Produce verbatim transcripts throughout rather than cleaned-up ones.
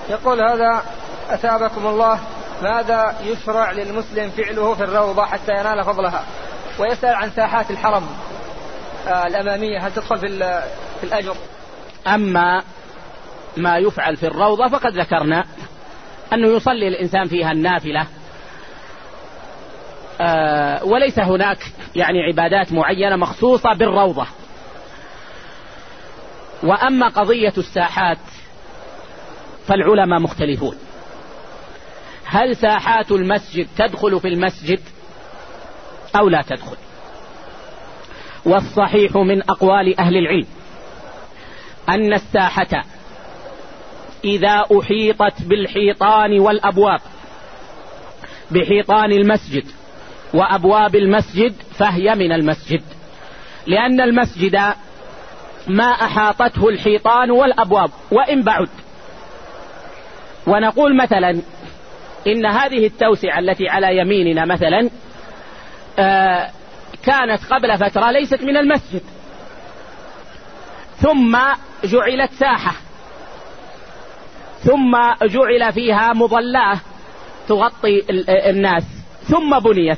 يقول هذا أثابكم الله، ماذا يشرع للمسلم فعله في الروضة حتى ينال فضلها؟ ويسأل عن ساحات الحرم آه الأمامية، هل تدخل في, في الأجر؟ أما ما يفعل في الروضة فقد ذكرنا أنه يصلي الإنسان فيها النافلة، آه وليس هناك يعني عبادات معينة مخصوصة بالروضة. وأما قضية الساحات فالعلماء مختلفون، هل ساحات المسجد تدخل في المسجد أو لا تدخل؟ والصحيح من أقوال أهل العلم أن الساحة إذا أحيطت بالحيطان والأبواب، بحيطان المسجد وأبواب المسجد، فهي من المسجد، لأن المسجد ما أحاطته الحيطان والأبواب وإن بعد. ونقول مثلا إن هذه التوسعة التي على يميننا مثلا آه كانت قبل فترة ليست من المسجد، ثم جعلت ساحة، ثم جعل فيها مظلة تغطي الناس، ثم بنيت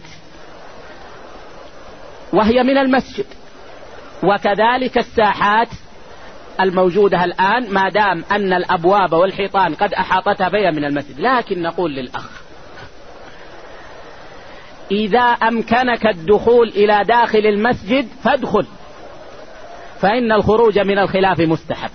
وهي من المسجد. وكذلك الساحات الموجودة الآن ما دام أن الأبواب والحيطان قد أحاطتها فهي من المسجد. لكن نقول للأخ إذا أمكنك الدخول إلى داخل المسجد فادخل، فإن الخروج من الخلاف مستحب.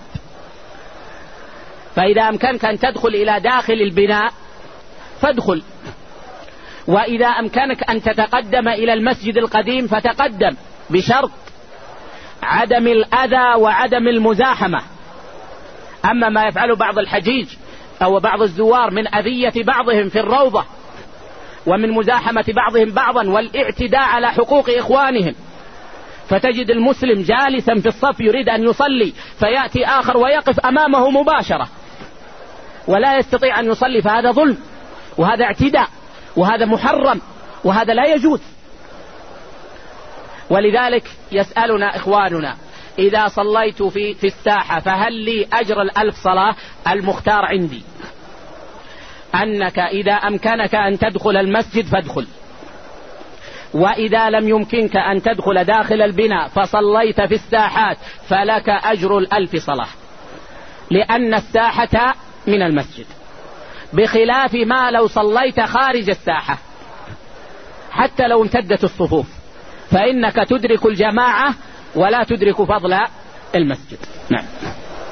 فإذا أمكنك أن تدخل إلى داخل البناء فادخل، وإذا أمكنك أن تتقدم إلى المسجد القديم فتقدم، بشرط عدم الأذى وعدم المزاحمة. أما ما يفعله بعض الحجيج أو بعض الزوار من أذية بعضهم في الروضة ومن مزاحمة بعضهم بعضا والاعتداء على حقوق إخوانهم، فتجد المسلم جالسا في الصف يريد أن يصلي فيأتي آخر ويقف أمامه مباشرة ولا يستطيع أن يصلي، فهذا ظلم وهذا اعتداء وهذا محرم وهذا لا يجوز. ولذلك يسألنا إخواننا إذا صليت في, في الساحة فهل لي أجر الألف صلاة؟ المختار عندي أنك إذا أمكنك أن تدخل المسجد فادخل، وإذا لم يمكنك أن تدخل داخل البناء فصليت في الساحات فلك أجر الألف صلاة، لأن الساحة من المسجد، بخلاف ما لو صليت خارج الساحة حتى لو امتدت الصفوف فإنك تدرك الجماعة ولا تدرك فضل المسجد. نعم.